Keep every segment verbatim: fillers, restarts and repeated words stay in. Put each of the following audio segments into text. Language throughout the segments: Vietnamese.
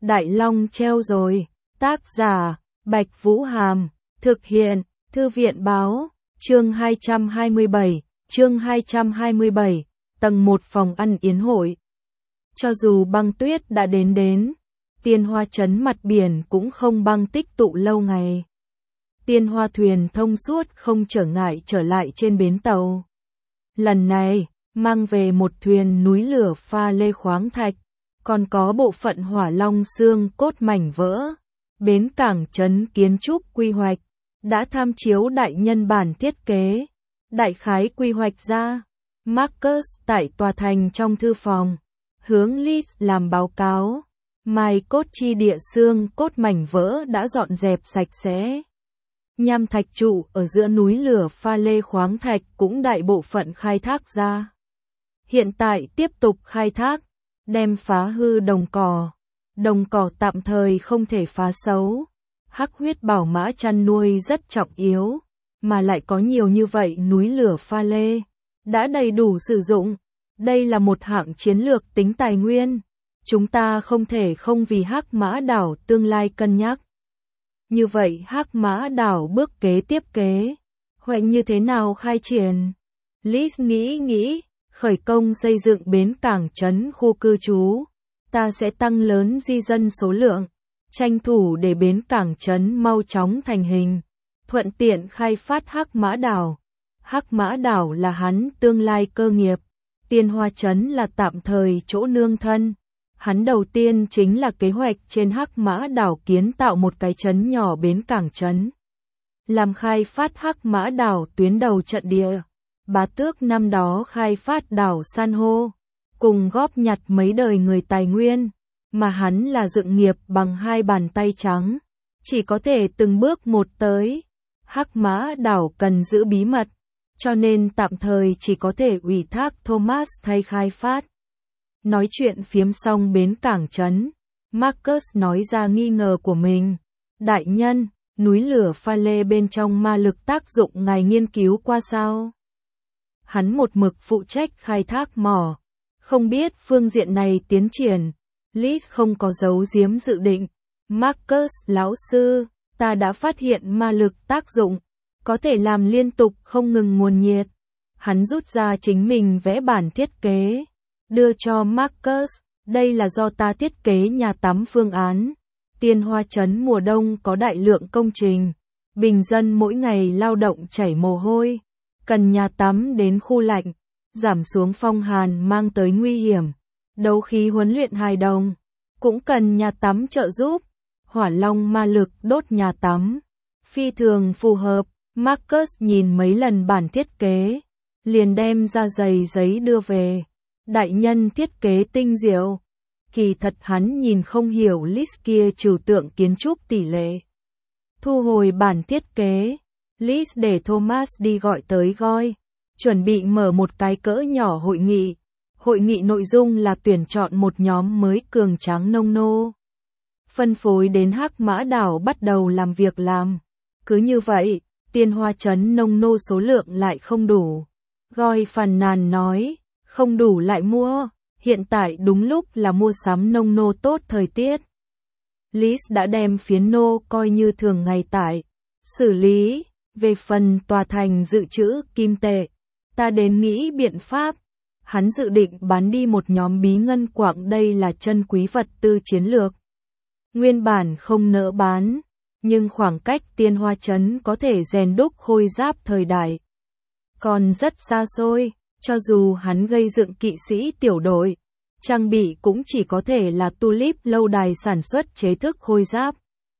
Đại Long treo rồi. Tác giả, Bạch Vũ Hàm. Thực hiện, Thư viện Báo. Chương hai trăm hai mươi bảy. Chương hai trăm hai mươi bảy. Tầng một phòng ăn yến hội. Cho dù băng tuyết đã đến đến, Tiên Hoa trấn mặt biển cũng không băng tích tụ lâu ngày. Tiên Hoa thuyền thông suốt không trở ngại trở lại trên bến tàu. Lần này, mang về một thuyền núi lửa pha lê khoáng thạch, còn có bộ phận hỏa long xương cốt mảnh vỡ. Bến cảng trấn kiến trúc quy hoạch, đã tham chiếu đại nhân bản thiết kế. Đại khái quy hoạch ra, Marcus tại tòa thành trong thư phòng, hướng Liz làm báo cáo. Mai cốt chi địa xương cốt mảnh vỡ đã dọn dẹp sạch sẽ. Nham thạch trụ ở giữa núi lửa pha lê khoáng thạch cũng đại bộ phận khai thác ra. Hiện tại tiếp tục khai thác, đem phá hư đồng cỏ. Đồng cỏ tạm thời không thể phá xấu. Hắc huyết bảo mã chăn nuôi rất trọng yếu, mà lại có nhiều như vậy núi lửa pha lê, đã đầy đủ sử dụng. Đây là một hạng chiến lược tính tài nguyên. Chúng ta không thể không vì Hắc Mã đảo tương lai cân nhắc. Như vậy Hắc Mã đảo bước kế tiếp kế hoạch như thế nào khai triển? Liz nghĩ nghĩ, khởi công xây dựng bến cảng trấn khu cư trú. Ta sẽ tăng lớn di dân số lượng, tranh thủ để bến cảng trấn mau chóng thành hình, thuận tiện khai phát Hắc Mã đảo. Hắc Mã đảo là hắn tương lai cơ nghiệp, Tiên Hoa trấn là tạm thời chỗ nương thân. Hắn đầu tiên chính là kế hoạch trên Hắc Mã đảo kiến tạo một cái trấn nhỏ bến cảng trấn, làm khai phát Hắc Mã đảo tuyến đầu trận địa. Bá Tước năm đó khai phát đảo san hô, cùng góp nhặt mấy đời người tài nguyên, mà hắn là dựng nghiệp bằng hai bàn tay trắng, chỉ có thể từng bước một tới. Hắc Mã đảo cần giữ bí mật, cho nên tạm thời chỉ có thể ủy thác Thomas thay khai phát. Nói chuyện phiếm xong bến cảng trấn, Marcus nói ra nghi ngờ của mình. Đại nhân, núi lửa pha lê bên trong ma lực tác dụng ngài nghiên cứu qua sao? Hắn một mực phụ trách khai thác mỏ, không biết phương diện này tiến triển. Liz không có giấu giếm dự định. Marcus lão sư, ta đã phát hiện ma lực tác dụng, có thể làm liên tục không ngừng nguồn nhiệt. Hắn rút ra chính mình vẽ bản thiết kế, đưa cho Marcus. Đây là do ta thiết kế nhà tắm phương án. Tiên Hoa trấn mùa đông có đại lượng công trình, bình dân mỗi ngày lao động chảy mồ hôi, cần nhà tắm đến khu lạnh, giảm xuống phong hàn mang tới nguy hiểm. Đấu khí huấn luyện hài đồng, cũng cần nhà tắm trợ giúp. Hỏa long ma lực đốt nhà tắm, phi thường phù hợp. Marcus nhìn mấy lần bản thiết kế, liền đem ra giày giấy đưa về. Đại nhân thiết kế tinh diệu. Kỳ thật hắn nhìn không hiểu Liz kia trừu tượng kiến trúc tỷ lệ. Thu hồi bản thiết kế, Liz để Thomas đi gọi tới Goy, chuẩn bị mở một cái cỡ nhỏ hội nghị. Hội nghị nội dung là tuyển chọn một nhóm mới cường tráng nông nô, phân phối đến Hắc Mã đảo bắt đầu làm việc làm. Cứ như vậy, Tiên Hoa trấn nông nô số lượng lại không đủ. Goy phàn nàn nói, không đủ lại mua, hiện tại đúng lúc là mua sắm nông nô tốt thời tiết. Liz đã đem phiến nô coi như thường ngày tại xử lý. Về phần tòa thành dự trữ kim tệ, ta đến nghĩ biện pháp. Hắn dự định bán đi một nhóm bí ngân quặng, đây là chân quý vật tư chiến lược. Nguyên bản không nỡ bán, nhưng khoảng cách Tiên Hoa trấn có thể rèn đúc khôi giáp thời đại còn rất xa xôi. Cho dù hắn gây dựng kỵ sĩ tiểu đội, trang bị cũng chỉ có thể là Tulip lâu đài sản xuất chế thức khôi giáp,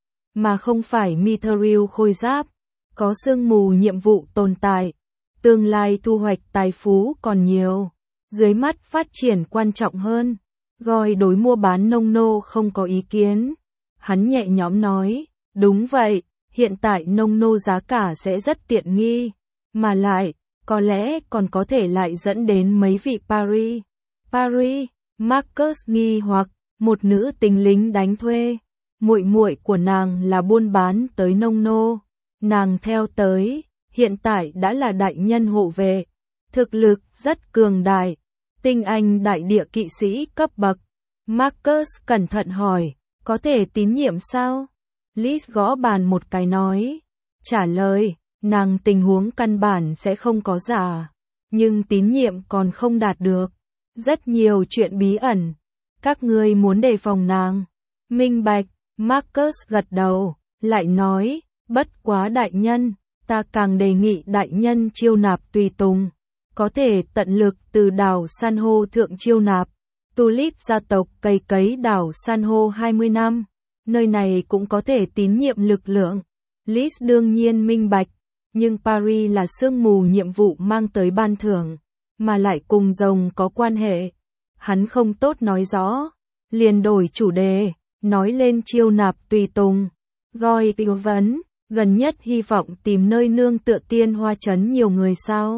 mà không phải Mithril khôi giáp. Có sương mù nhiệm vụ tồn tại, tương lai thu hoạch tài phú còn nhiều. Dưới mắt phát triển quan trọng hơn. Goy đối mua bán nông nô không có ý kiến. Hắn nhẹ nhõm nói, đúng vậy, hiện tại nông nô giá cả sẽ rất tiện nghi, mà lại, có lẽ còn có thể lại dẫn đến mấy vị Paris. Paris, Marcus nghi hoặc, một nữ tính lính đánh thuê, muội muội của nàng là buôn bán tới nông nô, nàng theo tới, hiện tại đã là đại nhân hộ vệ, thực lực rất cường đại, tinh anh đại địa kỵ sĩ cấp bậc. Marcus cẩn thận hỏi, Có thể tín nhiệm sao? Liz gõ bàn một cái nói. Trả lời, nàng tình huống căn bản sẽ không có giả. Nhưng tín nhiệm còn không đạt được. Rất nhiều chuyện bí ẩn. Các ngươi muốn đề phòng nàng. Minh bạch, Marcus gật đầu, lại nói, bất quá đại nhân, ta càng đề nghị đại nhân chiêu nạp tùy tùng. Có thể tận lực từ đảo san hô thượng chiêu nạp. Tulip gia tộc cày cấy đảo san hô hai mươi năm. Nơi này cũng có thể tín nhiệm lực lượng. Liz đương nhiên minh bạch. Nhưng Paris là sương mù nhiệm vụ mang tới ban thưởng. Mà lại cùng rồng có quan hệ. Hắn không tốt nói rõ. Liền đổi chủ đề. Nói lên chiêu nạp tùy tùng. Goi tư vấn. Gần nhất hy vọng tìm nơi nương tựa tiên hoa trấn nhiều người sao.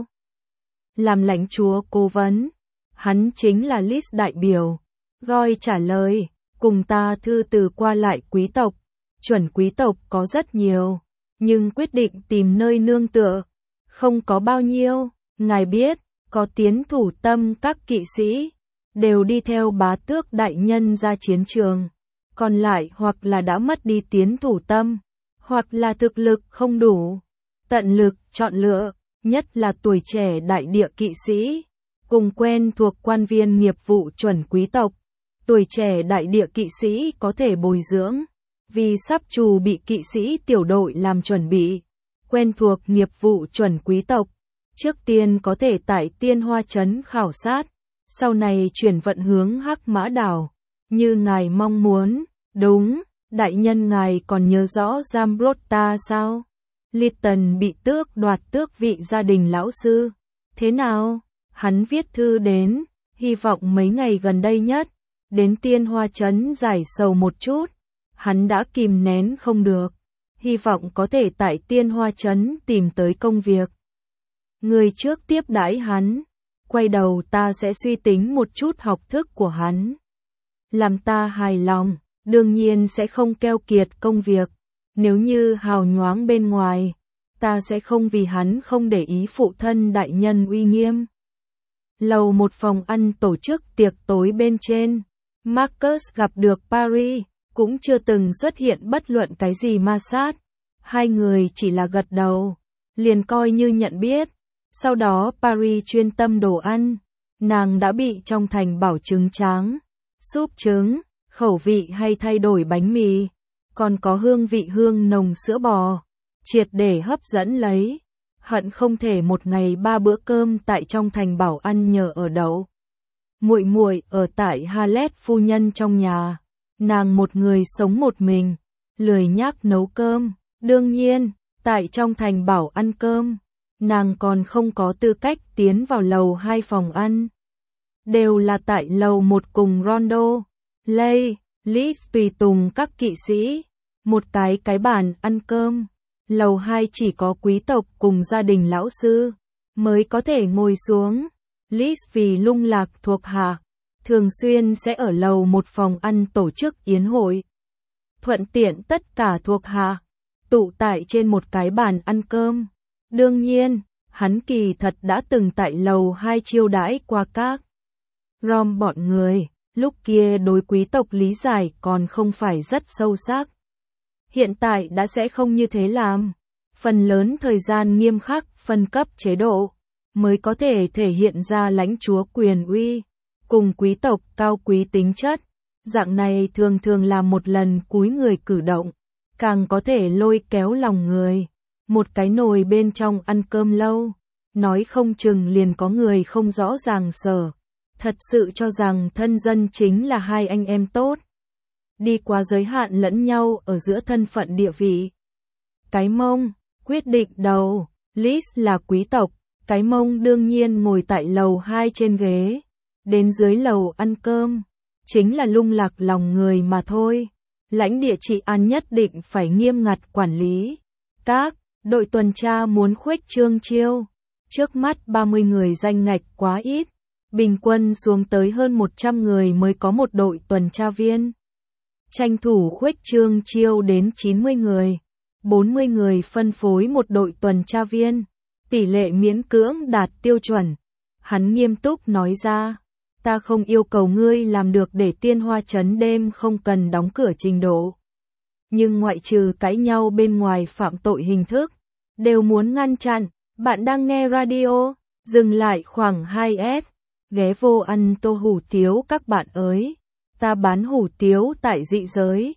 Làm lãnh chúa cố vấn. Hắn chính là Liz đại biểu. Goi trả lời. Cùng ta thư từ qua lại quý tộc. Chuẩn quý tộc có rất nhiều. Nhưng quyết định tìm nơi nương tựa. Không có bao nhiêu. Ngài biết. Có tiến thủ tâm các kỵ sĩ. Đều đi theo bá tước đại nhân ra chiến trường. Còn lại hoặc là đã mất đi tiến thủ tâm. Hoặc là thực lực không đủ. Tận lực chọn lựa. Nhất là tuổi trẻ đại địa kỵ sĩ. Cùng quen thuộc quan viên nghiệp vụ chuẩn quý tộc. Tuổi trẻ đại địa kỵ sĩ có thể bồi dưỡng. Vì sắp trù bị kỵ sĩ tiểu đội làm chuẩn bị. Quen thuộc nghiệp vụ chuẩn quý tộc. Trước tiên có thể tại tiên hoa trấn khảo sát. Sau này chuyển vận hướng Hắc Mã Đảo. Như ngài mong muốn. Đúng, đại nhân ngài còn nhớ rõ Zambrotta sao? Lytton bị tước đoạt tước vị gia đình lão sư. Thế nào? Hắn viết thư đến. Hy vọng mấy ngày gần đây nhất. Đến tiên hoa trấn giải sầu một chút. Hắn đã kìm nén không được. Hy vọng có thể tại tiên hoa trấn tìm tới công việc. Người trước tiếp đãi hắn. Quay đầu ta sẽ suy tính một chút học thức của hắn. Làm ta hài lòng. Đương nhiên sẽ không keo kiệt công việc. Nếu như hào nhoáng bên ngoài. Ta sẽ không vì hắn không để ý phụ thân đại nhân uy nghiêm. Lầu một phòng ăn tổ chức tiệc tối bên trên. Marcus gặp được Paris. Cũng chưa từng xuất hiện bất luận cái gì ma sát. Hai người chỉ là gật đầu. Liền coi như nhận biết. Sau đó Paris chuyên tâm đồ ăn. Nàng đã bị trong thành bảo trứng tráng. Súp trứng. Khẩu vị hay thay đổi bánh mì. Còn có hương vị hương nồng sữa bò. Triệt để hấp dẫn lấy. Hận không thể một ngày ba bữa cơm tại trong thành bảo ăn nhờ ở đậu. Muội muội ở tại Halet phu nhân trong nhà. Nàng một người sống một mình. Lười nhác nấu cơm. Đương nhiên, tại trong thành bảo ăn cơm. Nàng còn không có tư cách tiến vào lầu hai phòng ăn. Đều là tại lầu một cùng Rondo. Lay, Liz tùy tùng các kỵ sĩ. Một cái cái bàn ăn cơm. Lầu hai chỉ có quý tộc cùng gia đình lão sư. Mới có thể ngồi xuống. Liz vì lung lạc thuộc hạ. Thường xuyên sẽ ở lầu một phòng ăn tổ chức yến hội. Thuận tiện tất cả thuộc hạ. Tụ tại trên một cái bàn ăn cơm. Đương nhiên, hắn kỳ thật đã từng tại lầu hai chiêu đãi qua các rom bọn người. Lúc kia đối quý tộc lý giải còn không phải rất sâu sắc. Hiện tại đã sẽ không như thế làm. Phần lớn thời gian nghiêm khắc phân cấp chế độ. Mới có thể thể hiện ra lãnh chúa quyền uy. Cùng quý tộc cao quý tính chất. Dạng này thường thường là một lần cúi người cử động. Càng có thể lôi kéo lòng người. Một cái nồi bên trong ăn cơm lâu. Nói không chừng liền có người không rõ ràng sở. Thật sự cho rằng thân dân chính là hai anh em tốt. Đi qua giới hạn lẫn nhau ở giữa thân phận địa vị. Cái mông, quyết định đầu. Liz là quý tộc. Cái mông đương nhiên ngồi tại lầu hai trên ghế. Đến dưới lầu ăn cơm. Chính là lung lạc lòng người mà thôi. Lãnh địa trị an nhất định phải nghiêm ngặt quản lý. Các đội tuần tra muốn khuếch trương chiêu. Trước mắt ba mươi người danh ngạch quá ít. Bình quân xuống tới hơn một trăm người mới có một đội tuần tra viên. Tranh thủ khuếch trương chiêu đến chín mươi người. bốn mươi người phân phối một đội tuần tra viên. Tỷ lệ miễn cưỡng đạt tiêu chuẩn. Hắn nghiêm túc nói ra. ta không yêu cầu ngươi làm được để Tiên Hoa Trấn đêm không cần đóng cửa trình độ. Nhưng ngoại trừ cãi nhau bên ngoài phạm tội hình thức, đều muốn ngăn chặn. Bạn đang nghe radio, dừng lại khoảng hai s, ghé vô ăn tô hủ tiếu các bạn ơi. Ta bán hủ tiếu tại dị giới.